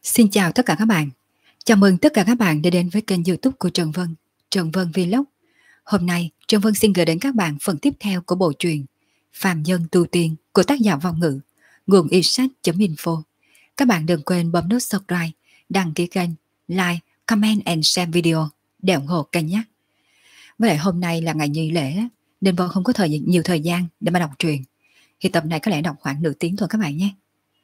Xin chào tất cả các bạn. Chào mừng tất cả các bạn đã đến với kênh YouTube của Trần Vân Vlog. Hôm nay, Trần Vân xin gửi đến các bạn phần tiếp theo của bộ truyện Phàm Nhân Tu Tiên của tác giả Vong Ngữ, nguồn iSsách.info. Các bạn đừng quên bấm nút subscribe, đăng ký kênh, like, comment and share video để ủng hộ kênh nhé. Với lại hôm nay là ngày nghỉ lễ nên Vân không có nhiều thời gian để mà đọc truyện. Thì tập này có lẽ đọc khoảng nửa tiếng thôi các bạn nhé.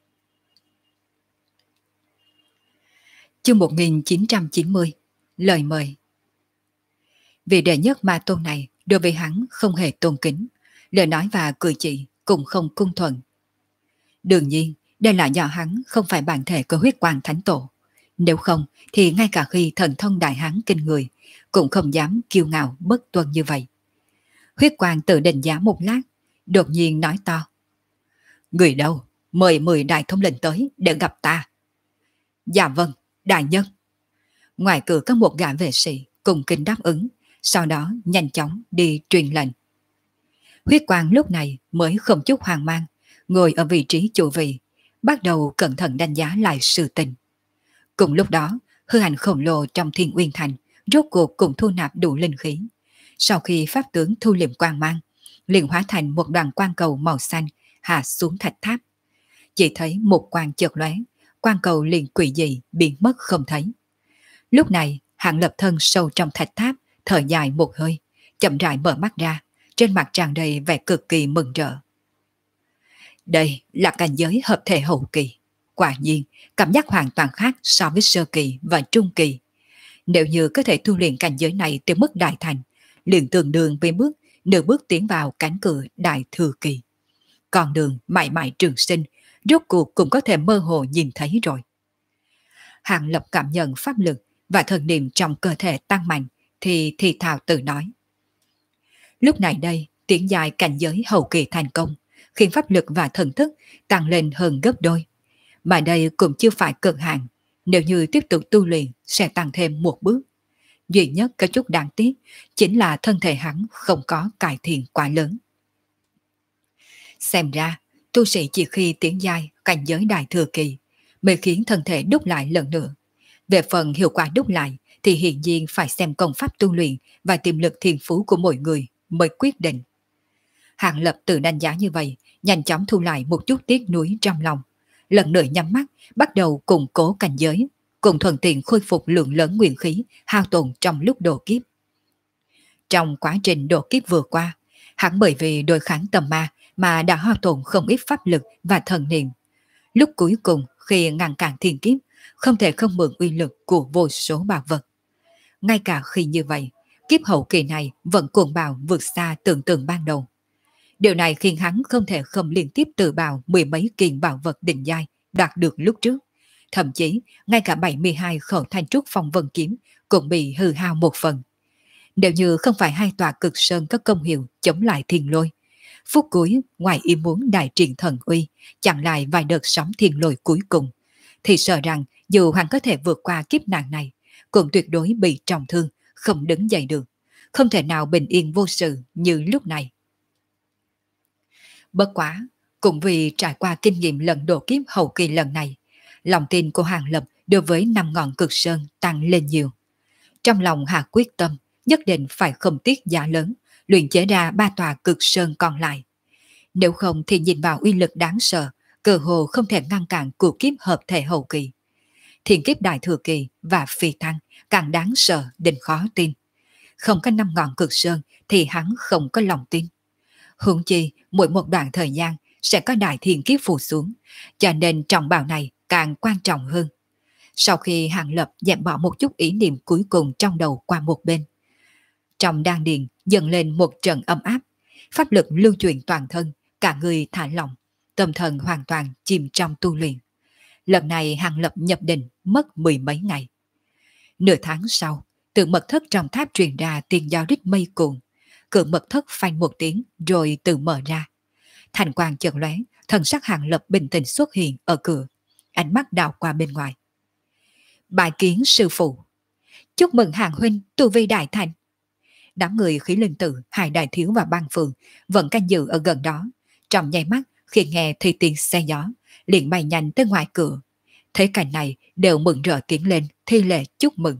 Chương 1990. Lời mời. Vị đệ nhất ma tôn này đối với hắn không hề tôn kính, lời nói và cử chỉ cũng không cung thuận. Đương nhiên, đây là do hắn không phải bản thể của huyết quang thánh tổ. Nếu không thì ngay cả khi thần thông đại hán kinh người cũng không dám kiêu ngạo bất tuân như vậy. Huyết quang tự định giá một lát, đột nhiên nói to: "Người đâu? Mời 10 đại thống lĩnh tới để gặp ta." "Dạ vâng, đại nhân." Ngoài cửa có một gã vệ sĩ cùng kính đáp ứng, sau đó nhanh chóng đi truyền lệnh. Huyết quang lúc này mới không chút hoang mang, ngồi ở vị trí chủ vị, bắt đầu cẩn thận đánh giá lại sự tình. Cùng lúc đó, hư ảnh khổng lồ trong Thiên Uyên Thành rốt cuộc cũng thu nạp đủ linh khí. Sau khi pháp tướng thu liệm quang mang, liền hóa thành một đoàn quang cầu màu xanh hạ xuống thạch tháp. Chỉ thấy một quang chợt lóe, quang cầu liền quỷ dị biến mất không thấy. Lúc này, Hạng Lập thân sâu trong thạch tháp, thở dài một hơi, chậm rãi mở mắt ra, trên mặt tràn đầy vẻ cực kỳ mừng rỡ. Đây là cảnh giới hợp thể hậu kỳ. Quả nhiên, cảm giác hoàn toàn khác so với sơ kỳ và trung kỳ. Nếu như có thể tu luyện cảnh giới này tới mức đại thành, liền tương đương với nửa bước tiến vào cánh cửa đại thừa kỳ. Con đường mãi mãi trường sinh, rốt cuộc cũng có thể mơ hồ nhìn thấy rồi. Hạng Lập cảm nhận pháp lực và thần niệm trong cơ thể tăng mạnh thì thào tự nói. Lúc này đây, tiến dài cảnh giới hậu kỳ thành công, khiến pháp lực và thần thức tăng lên hơn gấp đôi. Mà đây cũng chưa phải cực hạn, nếu như tiếp tục tu luyện sẽ tăng thêm một bước. Duy nhất có chút đáng tiếc chính là thân thể hắn không có cải thiện quá lớn. Xem ra, tu sĩ chỉ khi tiến dài cảnh giới đại thừa kỳ mới khiến thân thể đúc lại lần nữa. Về phần hiệu quả đúc lại thì hiển nhiên phải xem công pháp tu luyện và tiềm lực thiên phú của mỗi người mới quyết định. Hạng Lập tự đánh giá như vậy, nhanh chóng thu lại một chút tiếc nuối trong lòng. Lần nữa nhắm mắt, bắt đầu củng cố cảnh giới, cùng thuận tiện khôi phục lượng lớn nguyên khí hao tổn trong lúc độ kiếp. Trong quá trình độ kiếp vừa qua, hắn bởi vì đối kháng tầm ma mà đã hao tổn không ít pháp lực và thần niệm. Lúc cuối cùng khi ngăn cản thiên kiếp, không thể không mượn uy lực của vô số bảo vật. Ngay cả khi như vậy, kiếp hậu kỳ này vẫn cuồng bạo vượt xa tưởng tượng ban đầu. Điều này khiến hắn không thể không liên tiếp tự bào mười mấy kiện bảo vật đỉnh giai đạt được lúc trước. Thậm chí, ngay cả 72 khẩu thanh trúc phong vân kiếm cũng bị hư hao một phần. Nếu như không phải hai tòa cực sơn có công hiệu chống lại thiên lôi, phút cuối ngoài ý muốn đại triển thần uy, chặn lại vài đợt sóng thiên lôi cuối cùng, thì sợ rằng dù hắn có thể vượt qua kiếp nạn này, cũng tuyệt đối bị trọng thương, không đứng dậy được, không thể nào bình yên vô sự như lúc này. Bất quá, cũng vì trải qua kinh nghiệm lần độ kiếp hậu kỳ lần này, lòng tin của Hàng Lập đối với 5 ngọn cực sơn tăng lên nhiều. Trong lòng hạ quyết tâm, nhất định phải không tiếc giá lớn, luyện chế ra 3 tòa cực sơn còn lại. Nếu không thì nhìn vào uy lực đáng sợ, cơ hồ không thể ngăn cản cuộc kiếp hợp thể hậu kỳ. Thiên kiếp đại thừa kỳ và phi thăng càng đáng sợ đến khó tin. Không có 5 ngọn cực sơn thì hắn không có lòng tin. Huống chi mỗi một đoạn thời gian sẽ có đại thiên kiếp phù xuống, cho nên trọng bảo này càng quan trọng hơn. Sau khi Hàng Lập dẹp bỏ một chút ý niệm cuối cùng trong đầu qua một bên, trong đan điền dần lên một trận ấm áp, pháp lực lưu chuyển toàn thân, cả người thả lỏng, tâm thần hoàn toàn chìm trong tu luyện. Lần này Hàng Lập nhập định mất 10 mấy ngày. Nửa tháng sau, từ mật thất trong tháp truyền ra tiếng giao rít mây cuồn. Cửa mật thất phanh một tiếng rồi tự mở ra. Thành quang chợt lóe, thần sắc Hàng Lập bình tĩnh xuất hiện ở cửa, ánh mắt đảo qua bên ngoài. Bài kiến sư phụ. Chúc mừng Hàng huynh tu vi đại thành. Đám người khí linh tử, Hải Đại Thiếu và Bang Phường vẫn canh giữ ở gần đó. Trong nháy mắt khi nghe thì tiếng xe gió, liền bay nhanh tới ngoài cửa. thấy cảnh này đều mừng rỡ tiến lên thi lễ chúc mừng.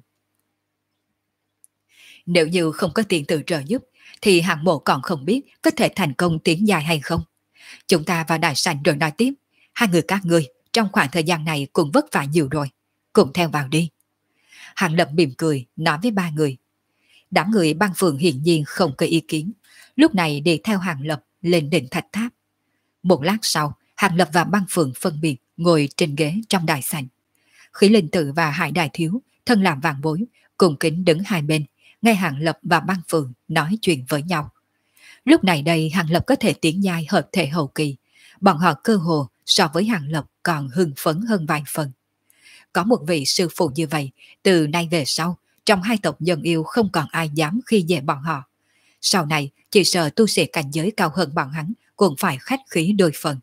Nếu như không có tiền tự trợ giúp, thì hạng mộ còn không biết có thể thành công tiến dài hay không. Chúng ta vào đại sảnh rồi nói tiếp. Hai người các ngươi trong khoảng thời gian này cũng vất vả nhiều rồi. Cùng theo vào đi. Hàng Lập mỉm cười nói với ba người. Đám người băng phường hiển nhiên không có ý kiến. Lúc này đi theo Hàng Lập lên đỉnh thạch tháp. Một lát sau, Hàng Lập và băng phường phân biệt ngồi trên ghế trong đại sảnh. Khí Linh Tử và Hải Đại Thiếu, thân làm vàng bối, cùng kính đứng hai bên, nghe Hàng Lập và băng phường nói chuyện với nhau. Lúc này đây Hàng Lập có thể tiến giai hợp thể hậu kỳ, bọn họ cơ hồ so với Hàng Lập còn hưng phấn hơn vài phần. Có một vị sư phụ như vậy, từ nay về sau, trong hai tộc nhân yêu không còn ai dám khi dễ bọn họ. Sau này, chỉ sợ tu sĩ cảnh giới cao hơn bọn hắn cũng phải khách khí đôi phần.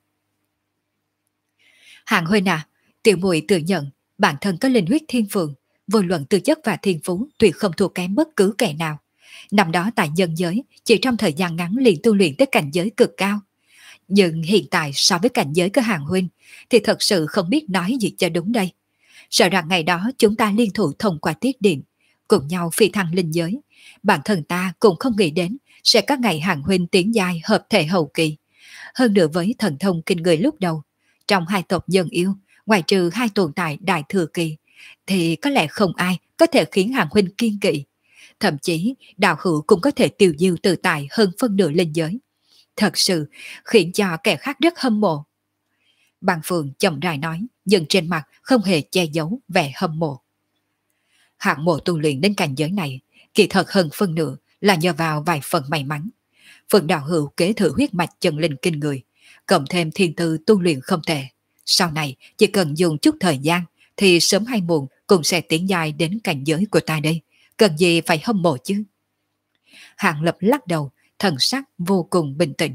Hàng Huynh à, tiểu muội tự nhận bản thân có linh huyết thiên phượng, vô luận tư chất và thiên phú tuyệt không thua kém bất cứ kẻ nào. Năm đó tại nhân giới, chỉ trong thời gian ngắn liền tu luyện tới cảnh giới cực cao. Nhưng hiện tại so với cảnh giới của Hàng Huynh thì thật sự không biết nói gì cho đúng đây. Sợ rằng ngày đó chúng ta liên thủ thông qua tiết điện, cùng nhau phi thăng linh giới. Bản thân ta cũng không nghĩ đến sẽ có ngày Hàng Huynh tiến giai hợp thể hậu kỳ. Hơn nữa với thần thông kinh người lúc đầu, trong hai tộc dân yêu, ngoài trừ hai tồn tại đại thừa kỳ, thì có lẽ không ai có thể khiến Hàng Huynh kiên kỵ. Thậm chí đạo hữu cũng có thể tiêu diêu tự tại hơn phân nửa linh giới. Thật sự khiến cho kẻ khác rất hâm mộ. Bàng Phượng chậm rãi nói, nhưng trên mặt không hề che giấu vẻ hâm mộ. Hạng mộ tu luyện đến cảnh giới này, kỳ thật hơn phân nửa là nhờ vào vài phần may mắn. Phần đạo hữu kế thừa huyết mạch chân linh kinh người, cộng thêm thiên tư tu luyện không tệ. Sau này chỉ cần dùng chút thời gian thì sớm hay muộn cũng sẽ tiến dài đến cảnh giới của ta đây. Cần gì phải hâm mộ chứ? Hạng Lập lắc đầu, thần sắc vô cùng bình tĩnh.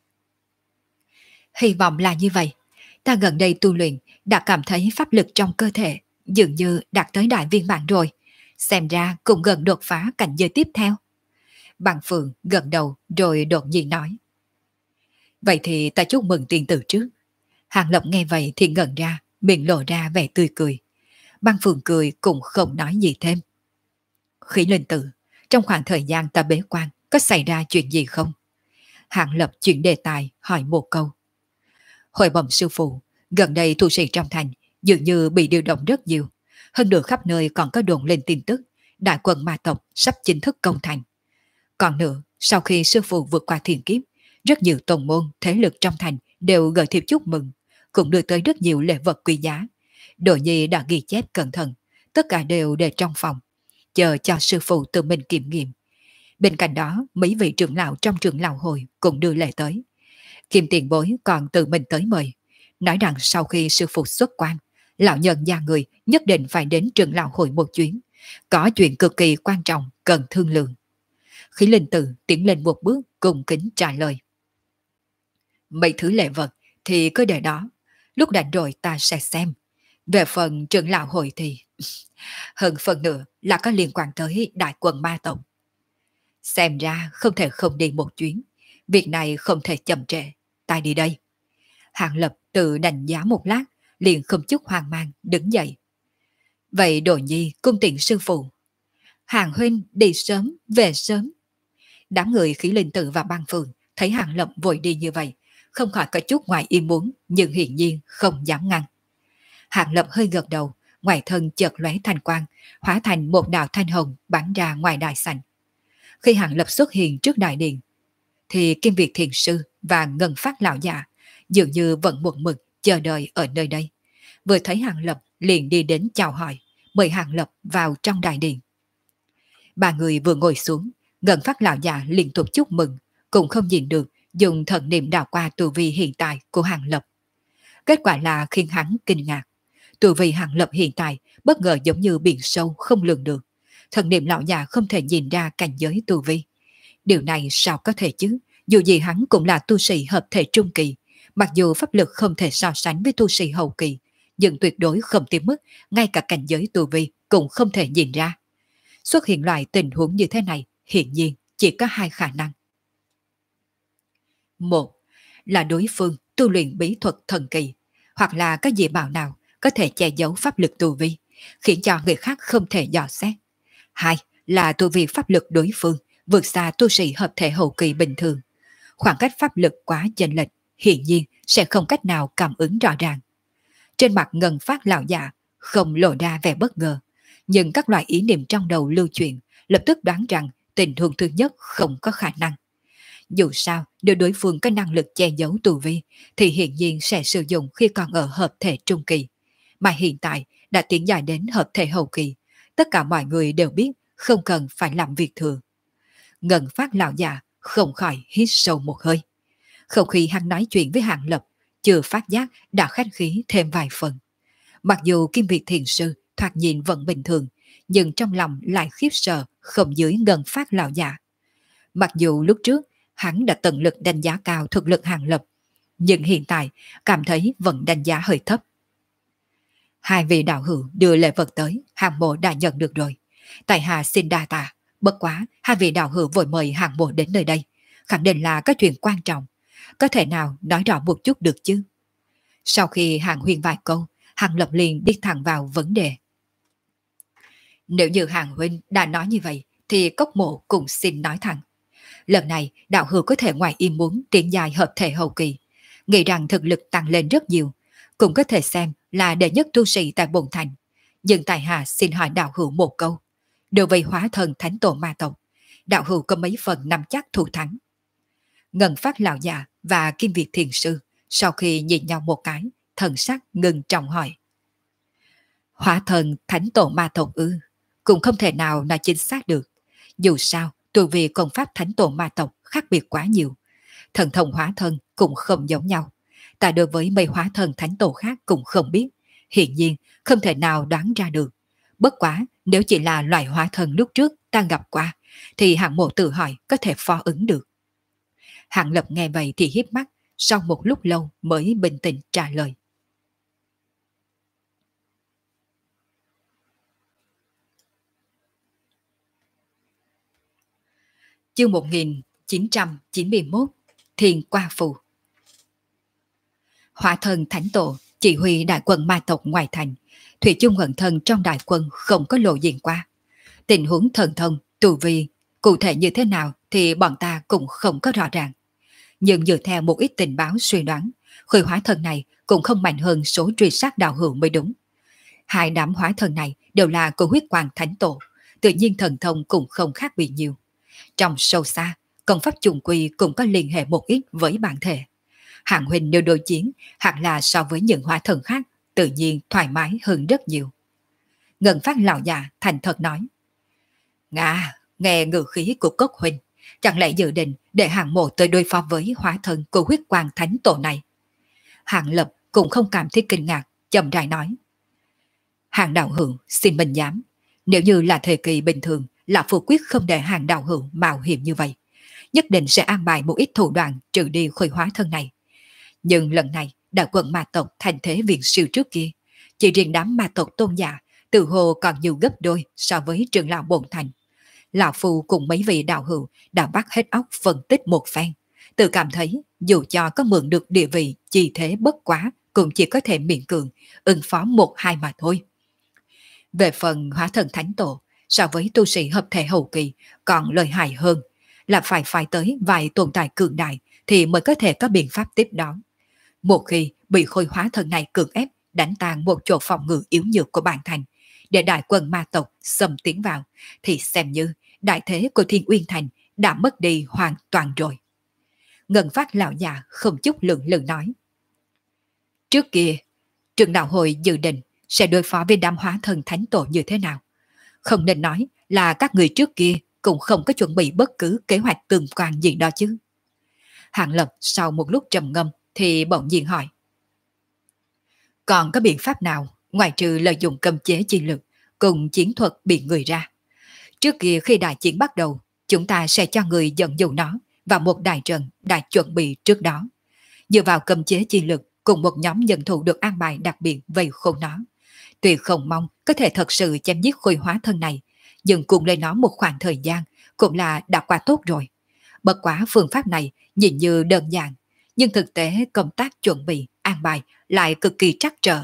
Hy vọng là như vậy. Ta gần đây tu luyện đã cảm thấy pháp lực trong cơ thể dường như đạt tới đại viên mãn rồi. Xem ra cũng gần đột phá cảnh giới tiếp theo. Bằng Phượng gật đầu rồi đột nhiên nói. Vậy thì ta chúc mừng tiên tử trước. Hàng Lập nghe vậy thì ngẩn ra, miệng lộ ra vẻ tươi cười. Băng Phượng cười cũng không nói gì thêm. Khí Linh Tử, trong khoảng thời gian ta bế quan, có xảy ra chuyện gì không? Hàng Lập chuyển đề tài hỏi một câu. Hồi bẩm sư phụ, gần đây tu sĩ trong thành dường như bị điều động rất nhiều. Hơn nữa khắp nơi còn có đồn lên tin tức đại quân ma tộc sắp chính thức công thành. Còn nữa, sau khi sư phụ vượt qua thiên kiếp, rất nhiều tông môn, thế lực trong thành đều gửi thiệp chúc mừng, cũng đưa tới rất nhiều lễ vật quý giá. Đồ nhi đã ghi chép cẩn thận, tất cả đều để trong phòng, chờ cho sư phụ tự mình kiểm nghiệm. Bên cạnh đó, mấy vị trưởng lão trong trưởng lão hội cũng đưa lễ tới. Kim tiền bối còn tự mình tới mời, nói rằng sau khi sư phụ xuất quan, lão nhân gia người nhất định phải đến trưởng lão hội một chuyến, có chuyện cực kỳ quan trọng cần thương lượng. Khí Linh Tử tiến lên một bước cung kính trả lời. Mấy thứ lễ vật thì cứ để đó, lúc rảnh rồi ta sẽ xem. Về phần trưởng lão hội thì hơn phần nữa là có liên quan tới đại quân ma tộc. Xem ra không thể không đi một chuyến, việc này không thể chậm trễ, ta đi đây. Hàng Lập tự đánh giá một lát, liền không chút hoang mang đứng dậy. Vậy Đồ Nhi cung tiễn sư phụ. Hàng huynh đi sớm, về sớm. Đám người Khí Linh Tử và Băng Phượng thấy Hàng Lập vội đi như vậy, không khỏi có chút ngoài ý muốn, nhưng hiển nhiên không dám ngăn. Hàng Lập hơi gật đầu, ngoài thân chợt lóe thanh quang, hóa thành một đạo thanh hồng bắn ra ngoài đại sảnh. Khi Hàng Lập xuất hiện trước đại điện, thì Kim Việt Thiền Sư và Ngân Phát Lão Già dường như vẫn một mực chờ đợi ở nơi đây. Vừa thấy Hàng Lập liền đi đến chào hỏi, mời Hàng Lập vào trong đại điện. Ba người vừa ngồi xuống, Ngân Phát Lão Già liên tục chúc mừng, cũng không nhìn được dùng thần niệm đảo qua tu vi hiện tại của Hàng Lập. Kết quả là khiến hắn kinh ngạc. Tu vi Hàng Lập hiện tại bất ngờ giống như biển sâu không lường được. Thần niệm lão già không thể nhìn ra cảnh giới tu vi. Điều này sao có thể chứ? Dù gì hắn cũng là tu sĩ hợp thể trung kỳ, mặc dù pháp lực không thể so sánh với tu sĩ hậu kỳ, nhưng tuyệt đối không tiến mức ngay cả cảnh giới tu vi cũng không thể nhìn ra. Xuất hiện loại tình huống như thế này, hiển nhiên chỉ có hai khả năng. Một là đối phương tu luyện bí thuật thần kỳ, hoặc là có dị bảo nào có thể che giấu pháp lực tu vi, khiến cho người khác không thể dò xét. Hai là tu vi pháp lực đối phương vượt xa tu sĩ hợp thể hậu kỳ bình thường. Khoảng cách pháp lực quá chênh lệch, hiển nhiên sẽ không cách nào cảm ứng rõ ràng. Trên mặt Ngân Phát lão già không lộ ra vẻ bất ngờ, nhưng các loại ý niệm trong đầu lưu chuyển lập tức đoán rằng tình huống thứ nhất không có khả năng. Dù sao, nếu đối phương có năng lực che giấu tu vi, thì hiển nhiên sẽ sử dụng khi còn ở hợp thể trung kỳ. Mà hiện tại đã tiến dài đến hợp thể hậu kỳ, tất cả mọi người đều biết không cần phải làm việc thừa. Ngân Phát lão già không khỏi hít sâu một hơi. Không khí hắn nói chuyện với Hàng Lập, chưa phát giác đã khách khí thêm vài phần. Mặc dù Kim Việt Thiền Sư thoạt nhìn vẫn bình thường, nhưng trong lòng lại khiếp sợ không dưới Ngân Phát lão già. Mặc dù lúc trước hắn đã tận lực đánh giá cao thực lực Hàng Lập, nhưng hiện tại cảm thấy vẫn đánh giá hơi thấp. Hai vị đạo hữu đưa lễ vật tới, Hàng Mộ đã nhận được rồi. Tại hạ xin đa tạ, bất quá hai vị đạo hữu vội mời Hàng Mộ đến nơi đây, khẳng định là có chuyện quan trọng. Có thể nào nói rõ một chút được chứ? Sau khi Hàng Huyên vài câu, Hàng Lập liền đi thẳng vào vấn đề. Nếu như Hàng Huynh đã nói như vậy, thì Cốc Mộ cũng xin nói thẳng. Lần này đạo hữu có thể ngoài ý muốn tiến dài hợp thể hậu kỳ, nghĩ rằng thực lực tăng lên rất nhiều, cũng có thể xem là đệ nhất tu sĩ tại Bồn Thành. Nhưng tại hạ xin hỏi đạo hữu một câu, đối với hóa thần thánh tổ ma tộc, đạo hữu có mấy phần nắm chắc thủ thắng? Ngân Phát lão già và Kim Việt Thiền Sư sau khi nhìn nhau một cái, thần sắc ngưng trọng hỏi. Hóa thần thánh tổ ma tộc ư? Cũng không thể nào nói chính xác được. Dù sao, tu vi công pháp thánh tổ ma tộc khác biệt quá nhiều. Thần thông hóa thân cũng không giống nhau. Ta đối với mấy hóa thân thánh tổ khác cũng không biết. Hiện nhiên, không thể nào đoán ra được. Bất quá, nếu chỉ là loại hóa thân lúc trước ta gặp qua, thì Hạng Mộ tự hỏi có thể phó ứng được. Hạng Lập nghe vậy thì hiếp mắt, sau một lúc lâu mới bình tĩnh trả lời. Chương 1991, Thiên Qua Phù. Hóa thân thánh tổ chỉ huy đại quân ma tộc ngoài thành, thủy chung ẩn thân trong đại quân không có lộ diện qua. Tình huống thần thông, tu vi cụ thể như thế nào thì bọn ta cũng không có rõ ràng. Nhưng dựa theo một ít tình báo suy đoán, khối hóa thân này cũng không mạnh hơn số truy sát đạo hữu mới đúng. Hai đám hóa thân này đều là của huyết quang thánh tổ, tự nhiên thần thông cũng không khác biệt nhiều. Trong sâu xa, công pháp trùng quy cũng có liên hệ một ít với bản thể. Hạng huynh nếu đối chiến, hẳn là so với những hóa thần khác, tự nhiên thoải mái hơn rất nhiều. Ngân Phát lão già thành thật nói. Ngà, nghe ngữ khí của Cốc huynh, chẳng lẽ dự định để Hạng Mộ tới đối phó với hóa thân của huyết quang thánh tổ này? Hạng Lập cũng không cảm thấy kinh ngạc, chậm rãi nói. Hạng đạo hữu xin mình dám, nếu như là thời kỳ bình thường, là Phu quyết không để Hạng đạo hữu mạo hiểm như vậy, nhất định sẽ an bài một ít thủ đoạn trừ đi khối hóa thân này. Nhưng lần này đại quân ma tộc thành thế viện siêu trước kia, chỉ riêng đám ma tộc tôn giả tự hồ còn nhiều gấp đôi so với trưởng lão Bồn Thành. Lão Phu cùng mấy vị đạo hữu đã bắt hết óc phân tích một phen, tự cảm thấy dù cho có mượn được địa vị chi thế bất quá cũng chỉ có thể miễn cường ứng phó một hai mà thôi. Về phần hóa thần thánh tổ, so với tu sĩ hợp thể hậu kỳ còn lợi hại hơn, là phải tới vài tồn tại cường đại thì mới có thể có biện pháp tiếp đón. Một khi bị khối hóa thân này cưỡng ép đánh tan một chỗ phòng ngự yếu nhược của bản thành, để đại quân ma tộc xâm tiến vào, thì xem như đại thế của Thiên Uyên Thành đã mất đi hoàn toàn rồi. Ngân Phát lão già không chút lượng lự nói. Trước kia, trường đạo hội dự định sẽ đối phó với đám hóa thân thánh tổ như thế nào? Không nên nói là các người trước kia cũng không có chuẩn bị bất cứ kế hoạch tương quan gì đó chứ. Hạng Lập sau một lúc trầm ngâm thì bỗng nhiên hỏi. Còn có biện pháp nào ngoài trừ lợi dụng cấm chế chi lực cùng chiến thuật bị người ra? Trước kia khi đại chiến bắt đầu, chúng ta sẽ cho người dẫn dụ nó vào một đại trận đã chuẩn bị trước đó. Dựa vào cấm chế chi lực cùng một nhóm nhân thủ được an bài đặc biệt vây khôn nó. Tuy không mong có thể thật sự chém giết khối hóa thân này, nhưng cùng lấy nó một khoảng thời gian cũng là đã qua tốt rồi. Bất quá phương pháp này nhìn như đơn giản, nhưng thực tế công tác chuẩn bị, an bài lại cực kỳ trắc trở.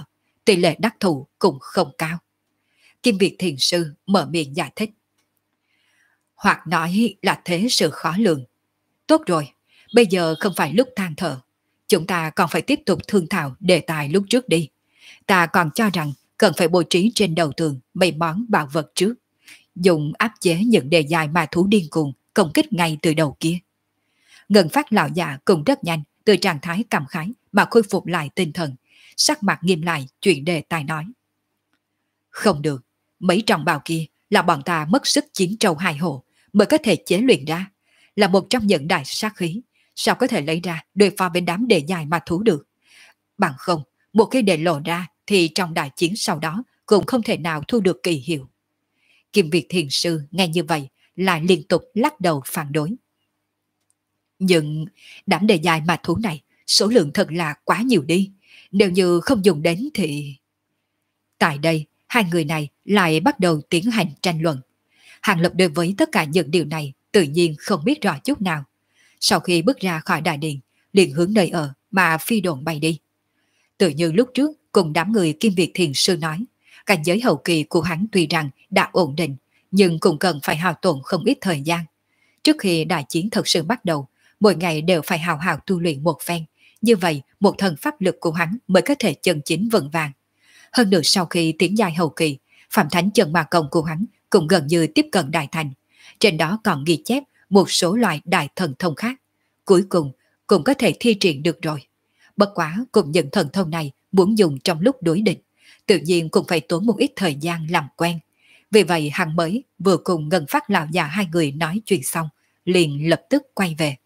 tỷ lệ đắc thủ cũng không cao. Kim Việt Thiền Sư mở miệng giải thích. Hoặc nói là thế sự khó lường. Tốt rồi, bây giờ không phải lúc than thở. Chúng ta còn phải tiếp tục thương thảo đề tài lúc trước đi. Ta còn cho rằng cần phải bố trí trên đầu tường mấy món bảo vật trước. Dùng áp chế những đề dài ma thú điên cuồng công kích ngay từ đầu kia. Ngân Phát lão già cũng rất nhanh từ trạng thái cảm khái mà khôi phục lại tinh thần, sắc mặt nghiêm lại chuyện đề tài nói. Không được, mấy trọng bào kia là bọn ta mất sức chiến trâu hai hồ mới có thể chế luyện ra, là một trong những đại sát khí, sao có thể lấy ra đối phó với đám đề dài ma thú được. Bằng không, một khi để lộ ra thì trong đại chiến sau đó cũng không thể nào thu được kỳ hiệu. Kim Việt Thiền Sư nghe như vậy lại liên tục lắc đầu phản đối. Nhưng đám đề dài ma thú này số lượng thật là quá nhiều đi, nếu như không dùng đến thì... Tại đây, hai người này lại bắt đầu tiến hành tranh luận. Hàng Lập đối với tất cả những điều này tự nhiên không biết rõ chút nào. Sau khi bước ra khỏi đại điện, liền hướng nơi ở mà phi độn bay đi. Tự như lúc trước cùng đám người Kim Việt Thiền Sư nói, cảnh giới hậu kỳ của hắn tuy rằng đã ổn định, nhưng cũng cần phải hao tổn không ít thời gian. Trước khi đại chiến thật sự bắt đầu, mỗi ngày đều phải hào hào tu luyện một phen, như vậy một thần pháp lực của hắn mới có thể chân chính vững vàng. Hơn nữa sau khi tiến giai hậu kỳ, Phạm Thánh Chân Ma Công của hắn cũng gần như tiếp cận đại thành. Trên đó còn ghi chép một số loại đại thần thông khác. Cuối cùng cũng có thể thi triển được rồi. Bất quá cùng những thần thông này muốn dùng trong lúc đối địch, tự nhiên cũng phải tốn một ít thời gian làm quen. Vì vậy hắn mới vừa cùng Ngân Phát lão già hai người nói chuyện xong, liền lập tức quay về.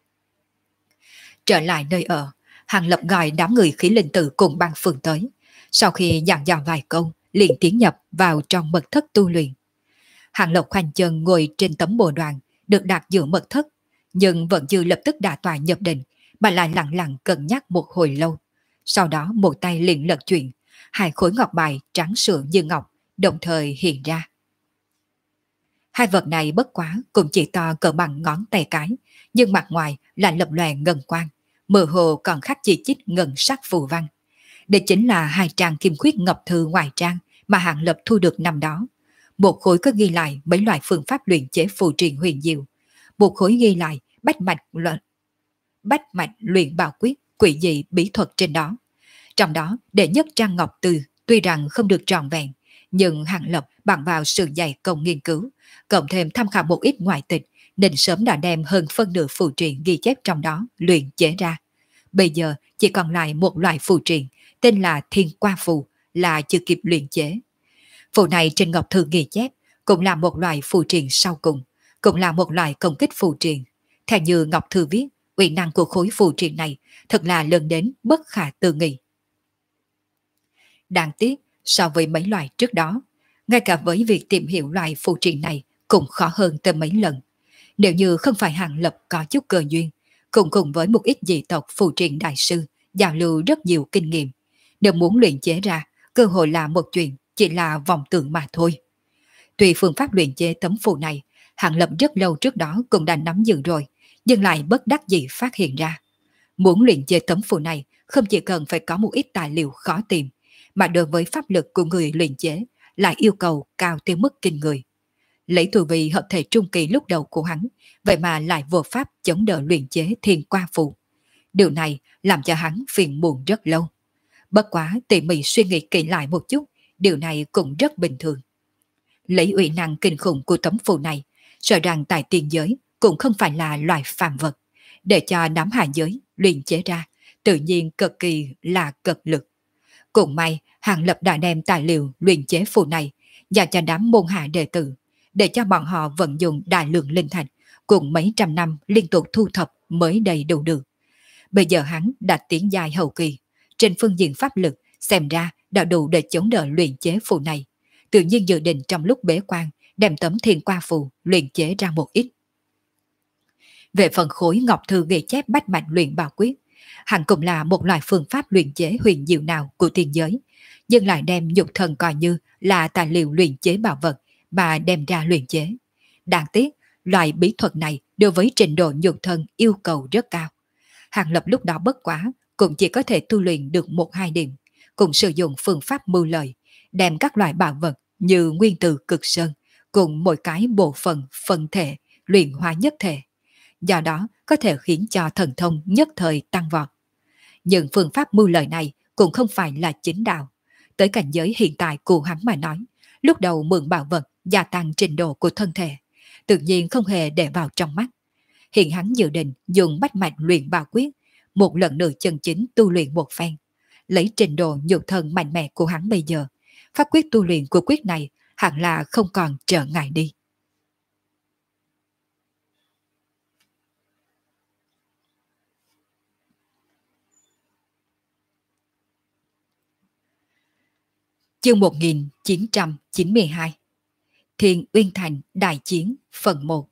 Trở lại nơi ở, Hàng Lập gọi đám người khí linh tử cùng băng phường tới. Sau khi dặn dò vài câu, liền tiến nhập vào trong mật thất tu luyện. Hàng Lập khoanh chân ngồi trên tấm bồ đoàn, được đặt giữa mật thất, nhưng vẫn chưa lập tức đả tọa nhập định, mà lại lặng lặng cân nhắc một hồi lâu. Sau đó một tay liền lật chuyển, hai khối ngọc bài trắng sữa như ngọc, đồng thời hiện ra. Hai vật này bất quá cũng chỉ to cỡ bằng ngón tay cái, nhưng mặt ngoài là lập lòe ngân quang, mơ hồ còn khắc chỉ chít ngân sắc phù văn. Đây chính là hai trang kim khuyết ngọc thư ngoài trang mà Hàng Lập thu được năm đó. Một khối có ghi lại mấy loại phương pháp luyện chế phù truyền huyền diệu, một khối ghi lại bách mạch luyện bảo quyết quỷ dị bí thuật trên đó. Trong đó đệ nhất trang ngọc từ tuy rằng không được trọn vẹn, nhưng Hàng Lập bằng vào sự dày công nghiên cứu, cộng thêm tham khảo một ít ngoại tịch, nên sớm đã đem hơn phân nửa phù truyền ghi chép trong đó luyện chế ra. Bây giờ chỉ còn lại một loại phù truyền tên là Thiên Qua Phù, là chưa kịp luyện chế. Phù này trên ngọc thư ghi chép cũng là một loại phù truyền sau cùng, cũng là một loại công kích phù truyền. Theo như ngọc thư viết, uy năng của khối phù truyền này thật là lớn đến bất khả tư nghị. Đáng tiếc, so với mấy loại trước đó, ngay cả với việc tìm hiểu loại phù truyền này cũng khó hơn tới mấy lần. Nếu như không phải Hàng Lập có chút cơ duyên, cùng với một ít dị tộc phù truyền đại sư, giao lưu rất nhiều kinh nghiệm, nếu muốn luyện chế ra, cơ hội là một chuyện, chỉ là vòng tưởng mà thôi. Tuy phương pháp luyện chế tấm phù này, Hàng Lập rất lâu trước đó cũng đã nắm giữ rồi, nhưng lại bất đắc dĩ phát hiện ra. Muốn luyện chế tấm phù này, không chỉ cần phải có một ít tài liệu khó tìm, mà đối với pháp lực của người luyện chế, lại yêu cầu cao tới mức kinh người. Lấy tu vi hợp thể trung kỳ lúc đầu của hắn, vậy mà lại vô pháp chống đỡ luyện chế Thiên Qua Phù. Điều này làm cho hắn phiền muộn rất lâu. Bất quá tỉ mỉ suy nghĩ kỹ lại một chút, điều này cũng rất bình thường. Lấy uy năng kinh khủng của tấm phù này, sợ rằng tại tiên giới cũng không phải là loài phàm vật. Để cho đám hạ giới luyện chế ra, tự nhiên cực kỳ là cực lực. Cũng may, Hàng Lập đã đem tài liệu luyện chế phù này và cho đám môn hạ đệ tử, để cho bọn họ vận dụng đại lượng linh thạch, cùng mấy trăm năm liên tục thu thập mới đầy đủ được. Bây giờ hắn đã tiến giai hậu kỳ, trên phương diện pháp lực xem ra đã đủ để chống đỡ luyện chế phù này. Tự nhiên dự định trong lúc bế quan đem tấm Thiên Qua Phù luyện chế ra một ít. Về phần khối ngọc thư ghi chép bách mạch luyện bảo quyết, hẳn cũng là một loại phương pháp luyện chế huyền diệu nào của tiên giới, nhưng lại đem nhục thần coi như là tài liệu luyện chế bảo vật mà đem ra luyện chế. Đáng tiếc, loại bí thuật này đối với trình độ nhục thần yêu cầu rất cao. Hàng Lập lúc đó bất quá cũng chỉ có thể tu luyện được 1-2 điểm, cùng sử dụng phương pháp mưu lợi, đem các loại bảo vật như nguyên tử cực sơn cùng mỗi cái bộ phận phân thể luyện hóa nhất thể. Do đó có thể khiến cho thần thông nhất thời tăng vọt. Nhưng phương pháp mưu lợi này cũng không phải là chính đạo. Tới cảnh giới hiện tại của hắn mà nói, lúc đầu mượn bảo vật gia tăng trình độ của thân thể, tự nhiên không hề để vào trong mắt. Hiện hắn dự định dùng bách mạch luyện bảo quyết, một lần nữa chân chính tu luyện một phen. Lấy trình độ nhục thân mạnh mẽ của hắn bây giờ, pháp quyết tu luyện của quyết này hẳn là không còn trở ngại đi. Chương 1992 Thiên Uyên Thành Đại Chiến Phần 1.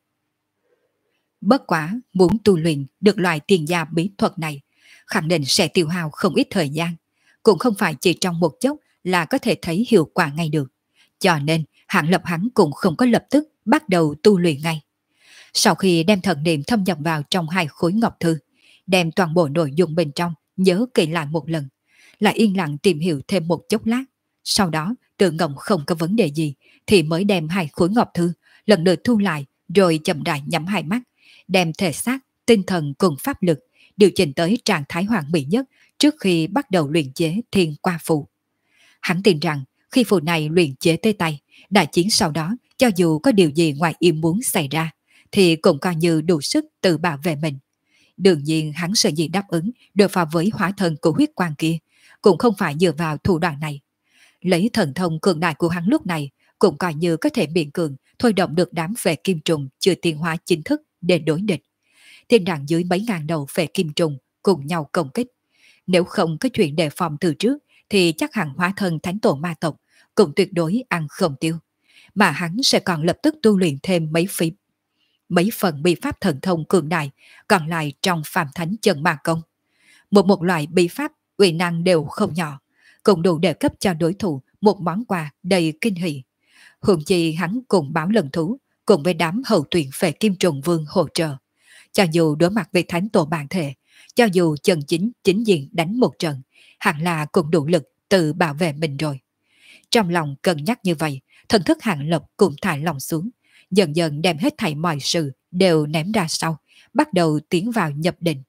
Bất quá muốn tu luyện được loại tiền gia bí thuật này, khẳng định sẽ tiêu hao không ít thời gian, cũng không phải chỉ trong một chốc là có thể thấy hiệu quả ngay được. Cho nên Hạng Lập hắn cũng không có lập tức bắt đầu tu luyện ngay. Sau khi đem thần niệm thâm nhập vào trong hai khối ngọc thư, đem toàn bộ nội dung bên trong nhớ kỹ lại một lần, lại yên lặng tìm hiểu thêm một chốc lát. Sau đó tự ngẫm không có vấn đề gì thì mới đem hai khối ngọc thư lần lượt thu lại, rồi chậm rãi nhắm hai mắt, đem thể xác, tinh thần cùng pháp lực điều chỉnh tới trạng thái hoàn mỹ nhất trước khi bắt đầu luyện chế thiên qua phù. Hắn tin rằng khi phù này luyện chế tới tay, đại chiến sau đó cho dù có điều gì ngoài ý muốn xảy ra thì cũng coi như đủ sức tự bảo vệ mình. Đương nhiên hắn sợ gì đáp ứng đối phó với hóa thân của huyết quang kia cũng không phải dựa vào thủ đoạn này. Lấy thần thông cường đại của hắn lúc này cũng coi như có thể miễn cường thôi động được đám phệ kim trùng chưa tiến hóa chính thức để đối địch. Thiên đàng dưới mấy ngàn đầu phệ kim trùng cùng nhau công kích. Nếu không có chuyện đề phòng từ trước thì chắc hẳn hóa thân thánh tổ ma tộc cũng tuyệt đối ăn không tiêu. Mà hắn sẽ còn lập tức tu luyện thêm mấy phần bí pháp thần thông cường đại còn lại trong phàm thánh chân ma công. Một loại bí pháp uy năng đều không nhỏ, cũng đủ để cấp cho đối thủ một món quà đầy kinh hỉ. Huống chi hắn cùng báo lần thú, cùng với đám hậu tuyển phệ kim trùng vương hỗ trợ. Cho dù đối mặt với thánh tổ bản thể, cho dù chân chính diện đánh một trận, hẳn là cũng đủ lực tự bảo vệ mình rồi. Trong lòng cân nhắc như vậy, thần thức Hạng Lập cũng thả lòng xuống, dần dần đem hết thảy mọi sự đều ném ra sau, bắt đầu tiến vào nhập định.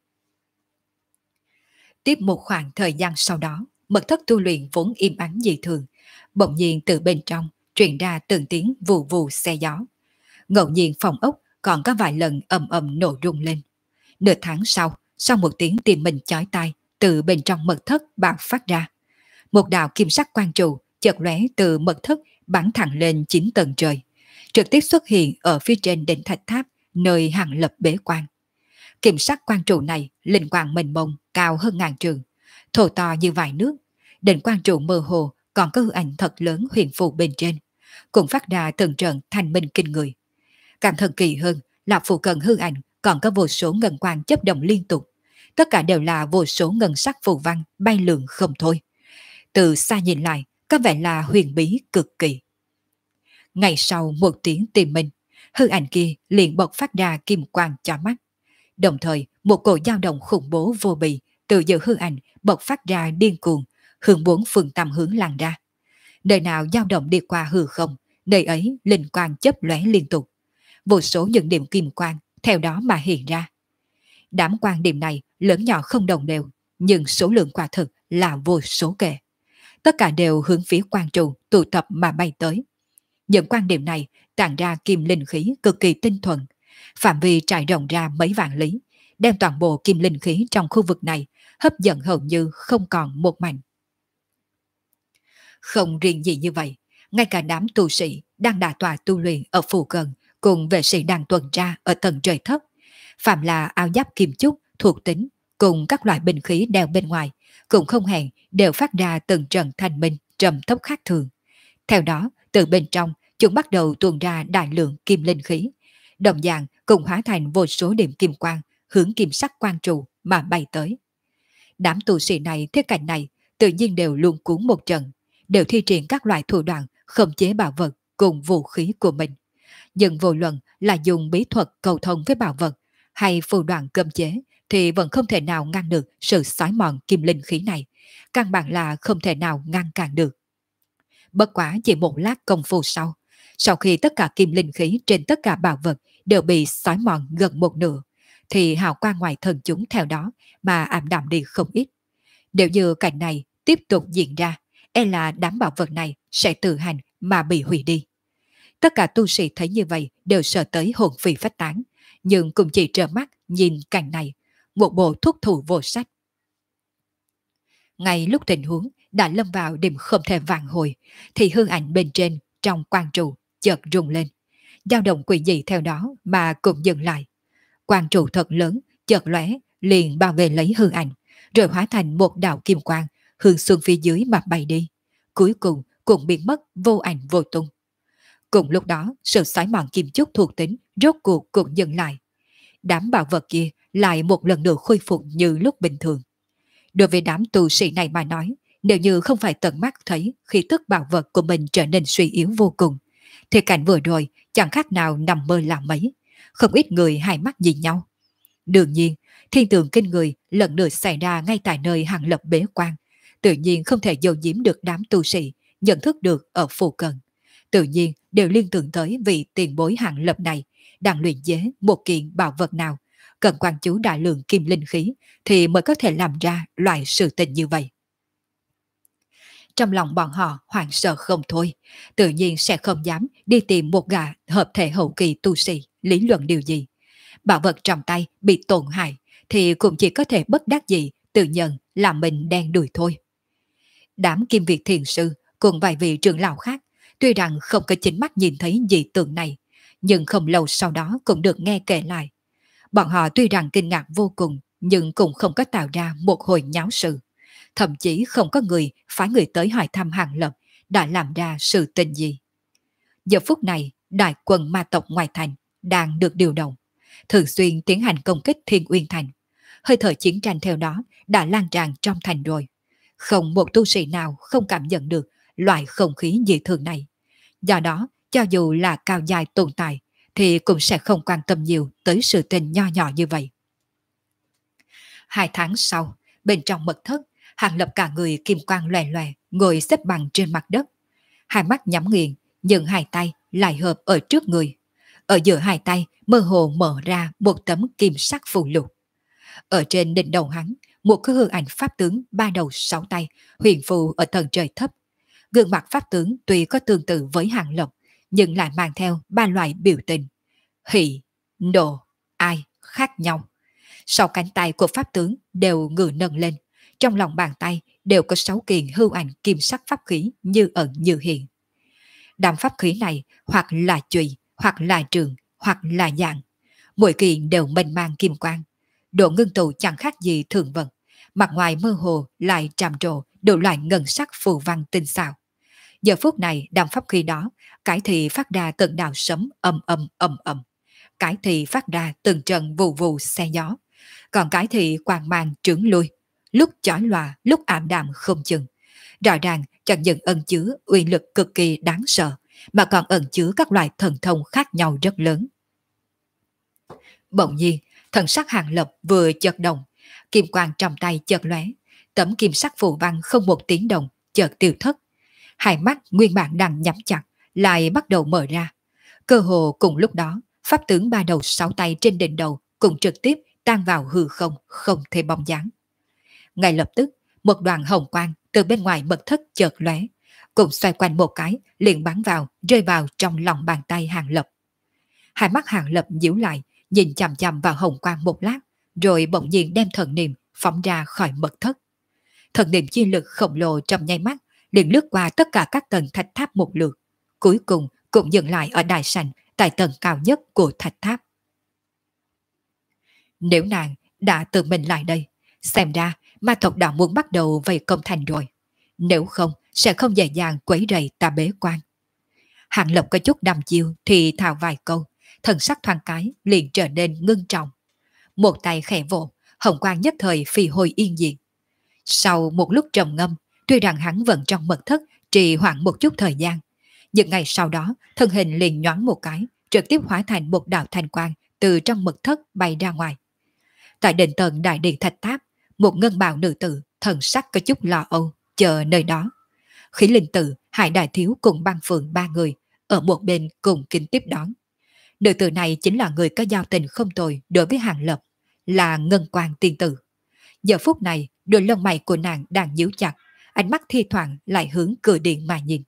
Tiếp một khoảng thời gian sau đó, mật thất tu luyện vốn im ắng dị thường, bỗng nhiên từ bên trong truyền ra từng tiếng vù vù xe gió. Ngẫu nhiên phòng ốc còn có vài lần ầm ầm nổ rung lên. Nửa tháng sau một tiếng tìm mình chói tai từ bên trong mật thất bạo phát ra. Một đạo kim sắc quang trụ chợt lóe từ mật thất bắn thẳng lên 9 tầng trời, trực tiếp xuất hiện ở phía trên đỉnh thạch tháp nơi Hạng Lập bế quan. Kim sắc quang trụ này linh quang mênh mông cao hơn ngàn trường, thô to như vài nước. Đỉnh quang trụ mơ hồ còn có hư ảnh thật lớn huyền phù bên trên, cũng phát ra từng trận thanh minh kinh người. Càng thần kỳ hơn là phụ cận hư ảnh còn có vô số ngân quang chấp động liên tục, tất cả đều là vô số ngân sắc phù văn bay lượn không thôi. Từ xa nhìn lại có vẻ là huyền bí cực kỳ. Ngày sau một tiếng tìm mình, hư ảnh kia liền bộc phát ra kim quang cho mắt. Đồng thời một cổ dao động khủng bố vô bì từ giữa hư ảnh bộc phát ra điên cuồng, hướng bốn phương tám hướng lan ra. Nơi nào dao động đi qua hư không, nơi ấy linh quang chớp lóe liên tục. Vô số những điểm kim quang theo đó mà hiện ra. Đám quang điểm này lớn nhỏ không đồng đều, nhưng số lượng quả thực là vô số kể. Tất cả đều hướng phía quang trụ tụ tập mà bay tới. Những quang điểm này tản ra kim linh khí cực kỳ tinh thuần, phạm vi trải rộng ra mấy vạn lý, đem toàn bộ kim linh khí trong khu vực này hấp dẫn hầu như không còn một mảnh. Không riêng gì như vậy, ngay cả đám tu sĩ đang đả tọa tu luyện ở phù cận cùng vệ sĩ đang tuần tra ở tầng trời thấp, phạm là áo giáp kim chúc thuộc tính cùng các loại binh khí đeo bên ngoài cũng không hẹn đều phát ra từng trận thanh minh trầm thấp khác thường. Theo đó, từ bên trong chúng bắt đầu tuôn ra đại lượng kim linh khí, đồng dạng cùng hóa thành vô số điểm kim quang hướng kim sắc quang trụ mà bay tới. Đám tu sĩ này thấy cảnh này tự nhiên đều luống cuống một trận, đều thi triển các loại thủ đoạn khống chế bảo vật cùng vũ khí của mình. Nhưng vô luận là dùng bí thuật cầu thông với bảo vật hay phù đoạn cấm chế thì vẫn không thể nào ngăn được sự xói mòn kim linh khí này, căn bản là không thể nào ngăn cản được. Bất quá chỉ một lát công phu sau khi tất cả kim linh khí trên tất cả bảo vật đều bị xói mòn gần một nửa, thì hào quang ngoài thân chúng theo đó mà ảm đạm đi không ít. Nếu như cảnh này tiếp tục diễn ra, e là đám bảo vật này sẽ tự hành mà bị hủy đi. Tất cả tu sĩ thấy như vậy đều sợ tới hồn phi phách tán, nhưng cũng chỉ trợn mắt nhìn cảnh này, một bộ thuốc thủ vô sách. Ngay lúc tình huống đã lâm vào điểm không thể vãn hồi, thì hư ảnh bên trên trong quan trụ chợt rung lên, dao động quỷ dị theo đó mà cũng dừng lại. Quan trụ thật lớn chợt lóe liền bao vây lấy hư ảnh, rồi hóa thành một đạo kim quang hướng xuống phía dưới mà bay đi, cuối cùng cũng biến mất vô ảnh vô tung. Cùng lúc đó, sự xoáy mòn kim chúc thuộc tính rốt cuộc cũng dừng lại. Đám bảo vật kia lại một lần nữa khôi phục như lúc bình thường. Đối với đám tu sĩ này mà nói, nếu như không phải tận mắt thấy khi tức bảo vật của mình trở nên suy yếu vô cùng, thì cảnh vừa rồi chẳng khác nào nằm mơ làm mấy. Không ít người hai mắt nhìn nhau. Đương nhiên, thiên tượng kinh người lần lượt xảy ra ngay tại nơi Hàng Lập bế quan, tự nhiên không thể giấu giếm được đám tu sĩ nhận thức được ở phù cận. Tự nhiên đều liên tưởng tới vị tiền bối Hàng Lập này đang luyện chế một kiện bảo vật nào, cần quan chú đại lượng kim linh khí thì mới có thể làm ra loại sự tình như vậy. Trong lòng bọn họ hoảng sợ không thôi, tự nhiên sẽ không dám đi tìm một gã hợp thể hậu kỳ tu sĩ lý luận điều gì. Bảo vật trong tay bị tổn hại thì cũng chỉ có thể bất đắc dĩ tự nhận là mình đen đuổi thôi. Đám Kim Việt thiền sư cùng vài vị trưởng lão khác tuy rằng không có chính mắt nhìn thấy dị tượng này, nhưng không lâu sau đó cũng được nghe kể lại. Bọn họ tuy rằng kinh ngạc vô cùng, nhưng cũng không có tạo ra một hồi nháo sự. Thậm chí không có người phái người tới hỏi thăm Hàng Lập đã làm ra sự tình gì. Giờ phút này, đại quân ma tộc ngoài thành đang được điều động, thường xuyên tiến hành công kích Thiên Uyên Thành. Hơi thở chiến tranh theo đó đã lan tràn trong thành rồi. Không một tu sĩ nào không cảm nhận được loại không khí dị thường này. Do đó, cho dù là cao dài tồn tại, thì cũng sẽ không quan tâm nhiều tới sự tình nho nhỏ như vậy. 2 tháng sau, bên trong mật thất, Hàng Lập cả người kim quang lòe lòe, ngồi xếp bằng trên mặt đất. Hai mắt nhắm nghiền, nhưng hai tay lại hợp ở trước người. Ở giữa hai tay mơ hồ mở ra một tấm kim sắc phù lục. Ở trên đỉnh đầu hắn, một cái hư ảnh pháp tướng 3 đầu 6 tay, huyền phù ở tầng trời thấp. Gương mặt pháp tướng tuy có tương tự với Hàng Lập, nhưng lại mang theo 3 loại biểu tình: hỉ, nộ, ai khác nhau. Sau cánh tay của pháp tướng đều ngửa nâng lên, trong lòng bàn tay đều có 6 kiện hưu ảnh kim sắc pháp khí như ẩn như hiện. Đám pháp khí này hoặc là chùy, hoặc là trường, hoặc là dạng, mỗi kiện đều mênh mang kim quang. Độ ngưng tụ chẳng khác gì thường vật, mặt ngoài mơ hồ lại tràm trồ đủ loại ngân sắc phù văn tinh xảo. Giờ phút này đám pháp khí đó, cái thì phát ra từng đạo sấm ầm ầm ầm ầm, cái thì phát ra từng trận vù vù xe gió, còn cái thì quang mang trướng lui, lúc chói lòa lúc ảm đạm không chừng. Rõ ràng chẳng những ẩn chứa uy lực cực kỳ đáng sợ, mà còn ẩn chứa các loại thần thông khác nhau rất lớn. Bỗng nhiên, thần sắc Hàng Lập vừa chợt động, kim quang trong tay chợt lóe, tấm kim sắc phù văn không một tiếng động chợt tiêu thất. Hai mắt nguyên bản đang nhắm chặt lại bắt đầu mở ra. Cơ hồ cùng lúc đó, pháp tướng 3 đầu 6 tay trên đỉnh đầu cũng trực tiếp tan vào hư không, không thể bóng dáng. Ngay lập tức, một đoàn hồng quang từ bên ngoài mật thất chợt lóe, cùng xoay quanh một cái liền bắn vào, rơi vào trong lòng bàn tay Hàng Lập. Hai mắt Hàng Lập nhíu lại, nhìn chằm chằm vào hồng quang một lát, rồi bỗng nhiên đem thần niệm phóng ra khỏi mật thất. Thần niệm chi lực khổng lồ trong nháy mắt liền lướt qua tất cả các tầng thạch tháp một lượt, cuối cùng cũng dừng lại ở đại sảnh tại tầng cao nhất của thạch tháp. Nếu nàng đã tự mình lại đây, xem ra ma tộc đã muốn bắt đầu vây công thành rồi. Nếu không, sẽ không dễ dàng quấy rầy ta bế quan. Hàng Lập có chút đăm chiêu thì thào vài câu, thần sắc thoáng cái liền trở nên ngưng trọng. Một tay khẽ vỗ, hồng quang nhất thời phi hồi yên diệt. Sau một lúc trầm ngâm, tuy rằng hắn vẫn trong mật thất trì hoãn một chút thời gian, nhưng ngày sau đó thân hình liền nhoáng một cái, trực tiếp hóa thành một đạo thanh quang từ trong mật thất bay ra ngoài. Tại đỉnh tầng đại điện thạch tháp, một ngân bào nữ tử thần sắc có chút lo âu, chờ nơi đó. Khí Linh Tự, Hải Đại Thiếu cùng Băng Phượng ba người ở một bên cùng kính tiếp đón. Nữ tử này chính là người có giao tình không tồi đối với Hàng Lập, là Ngân Quang tiên tử. Giờ phút này, đôi lông mày của nàng đang nhíu chặt, ánh mắt thi thoảng lại hướng cửa điện mà nhìn.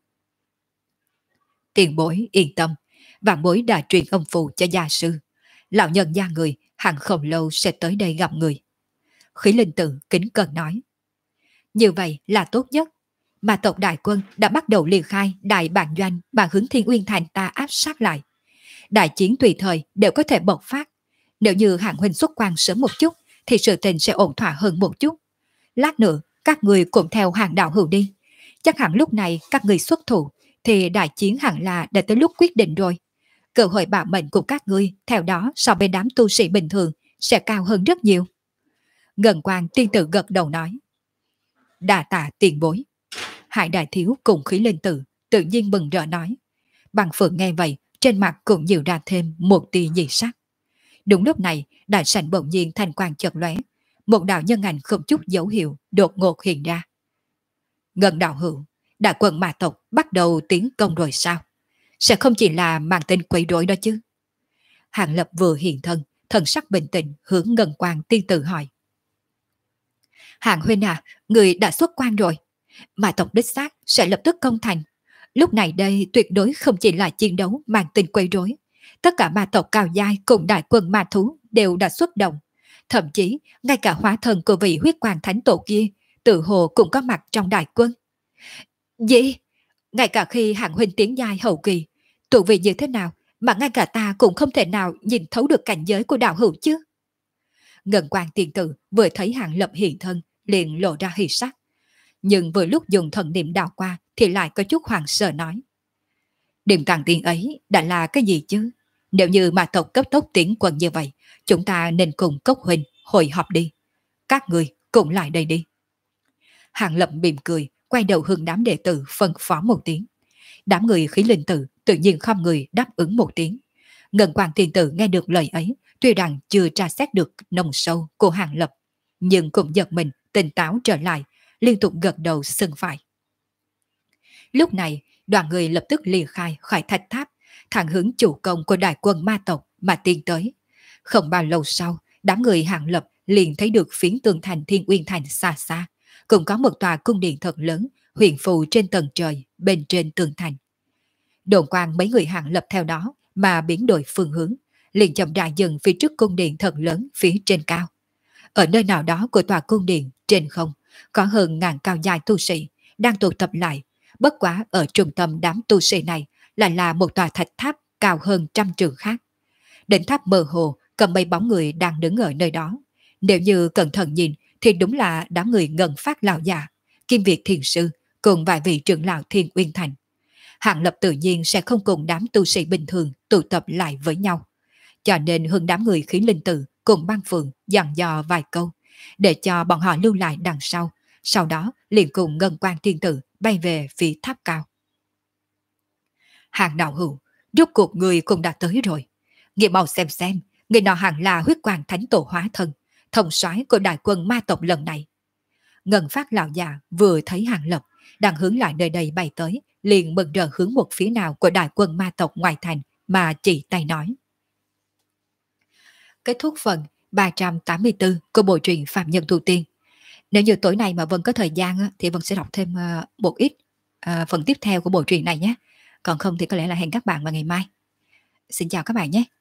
Tiền bối yên tâm, vạn bối đã truyền âm phù cho gia sư. Lão nhân gia người hẳn không lâu sẽ tới đây gặp người. Khí Linh Tự kính cẩn nói. Như vậy là tốt nhất. Mà tộc đại quân đã bắt đầu liều khai đại bản doanh và hướng Thiên Uyên Thành ta áp sát lại. Đại chiến tùy thời đều có thể bộc phát. Nếu như hạng huynh xuất quan sớm một chút thì sự tình sẽ ổn thỏa hơn một chút. Lát nữa các người cùng theo hàng đạo hữu đi. Chắc hẳn lúc này các người xuất thủ thì đại chiến hẳn là đã tới lúc quyết định rồi. Cơ hội bảo mệnh của các ngươi theo đó so với đám tu sĩ bình thường sẽ cao hơn rất nhiều. Ngân Quang tiên tử gật đầu nói. Đa tạ tiền bối. Hải Đại Thiếu cùng Khí Linh Tự tự nhiên mừng rỡ nói. Bằng Phượng nghe vậy, trên mặt cũng nhiều ra thêm một tia dị sắc. Đúng lúc này, đại sảnh bỗng nhiên thành quang chợt lóe, một đạo nhân ảnh không chút dấu hiệu đột ngột hiện ra. Ngân đạo hữu, đại quân ma tộc bắt đầu tiến công rồi sao? Sẽ không chỉ là mang tên quấy rối đó chứ? Hàng Lập vừa hiện thân, thần sắc bình tĩnh hướng Ngân Quang tiên tử hỏi. Hàng huynh à, người đã xuất quan rồi. Ma tộc đích xác sẽ lập tức công thành. Lúc này đây tuyệt đối không chỉ là chiến đấu mang tính quấy rối. Tất cả ma tộc cao giai cùng đại quân ma thú đều đã xuất động. Thậm chí, ngay cả hóa thân của vị huyết quang thánh tổ kia, tự hồ cũng có mặt trong đại quân. Gì? Ngay cả khi hạng huynh tiến giai hậu kỳ, tụ vị như thế nào mà ngay cả ta cũng không thể nào nhìn thấu được cảnh giới của đạo hữu chứ? Ngân Quang tiên tử vừa thấy Hàng Lập hiện thân, liền lộ ra hỉ sắc. Nhưng vừa lúc dùng thần niệm đào qua thì lại có chút hoảng sợ nói. Điểm tàng tiên ấy đã là cái gì chứ? Nếu như mà tộc cấp tốc tiến quân như vậy, chúng ta nên cùng Cốc huynh hội họp đi. Các người cùng lại đây đi. Hàng Lập mỉm cười, quay đầu hướng đám đệ tử phân phó một tiếng. Đám người Khí Linh Tự tự nhiên không người đáp ứng một tiếng. Ngân Quang tiên tử nghe được lời ấy, tuy rằng chưa tra xét được nồng sâu của Hàng Lập, nhưng cũng giật mình tỉnh táo trở lại, liên tục gật đầu xưng phải. Lúc này, đoàn người lập tức lìa khai khỏi thạch tháp, thẳng hướng chủ công của đại quân ma tộc mà tiến tới. Không bao lâu sau, đám người Hàng Lập liền thấy được phiến tường thành Thiên Uyên Thành xa xa, cũng có một tòa cung điện thật lớn, huyền phù trên tầng trời, bên trên tường thành. Đồn quang mấy người Hàng Lập theo đó mà biến đổi phương hướng, liền chậm rãi dừng phía trước cung điện thật lớn phía trên cao. Ở nơi nào đó của tòa cung điện trên không, có hơn ngàn cao dài tu sĩ đang tụ tập lại. Bất quá ở trung tâm đám tu sĩ này lại là một tòa thạch tháp cao hơn 100 trượng khác. Đỉnh tháp mơ hồ cầm mấy bóng người đang đứng ở nơi đó. Nếu như cẩn thận nhìn thì đúng là đám người Ngân Phát lão già, Kim Việt thiền sư cùng vài vị trưởng lão Thiên Uyên Thành. Hàng Lập tự nhiên sẽ không cùng đám tu sĩ bình thường tụ tập lại với nhau. Cho nên hơn đám người Khí Linh Tự cùng Băng Phượng dặn dò vài câu, để cho bọn họ lưu lại đằng sau đó liền cùng Ngân Quang tiên tử bay về phía tháp cao. Hàng đạo hữu, rốt cuộc người cũng đã tới rồi. Nghĩa mau xem, người nọ hẳn là huyết quang thánh tổ hóa thân, thống soái của đại quân ma tộc lần này. Ngân Phát lão già vừa thấy Hàng Lập đang hướng lại nơi đây bay tới, liền mừng rỡ hướng một phía nào của đại quân ma tộc ngoài thành mà chỉ tay nói. Kết thúc phần 384 của bộ truyện Phạm Nhân Tu Tiên. Nếu như tối nay mà Vân có thời gian thì Vân sẽ đọc thêm một ít phần tiếp theo của bộ truyện này nhé. Còn không thì có lẽ là hẹn các bạn vào ngày mai. Xin chào các bạn nhé.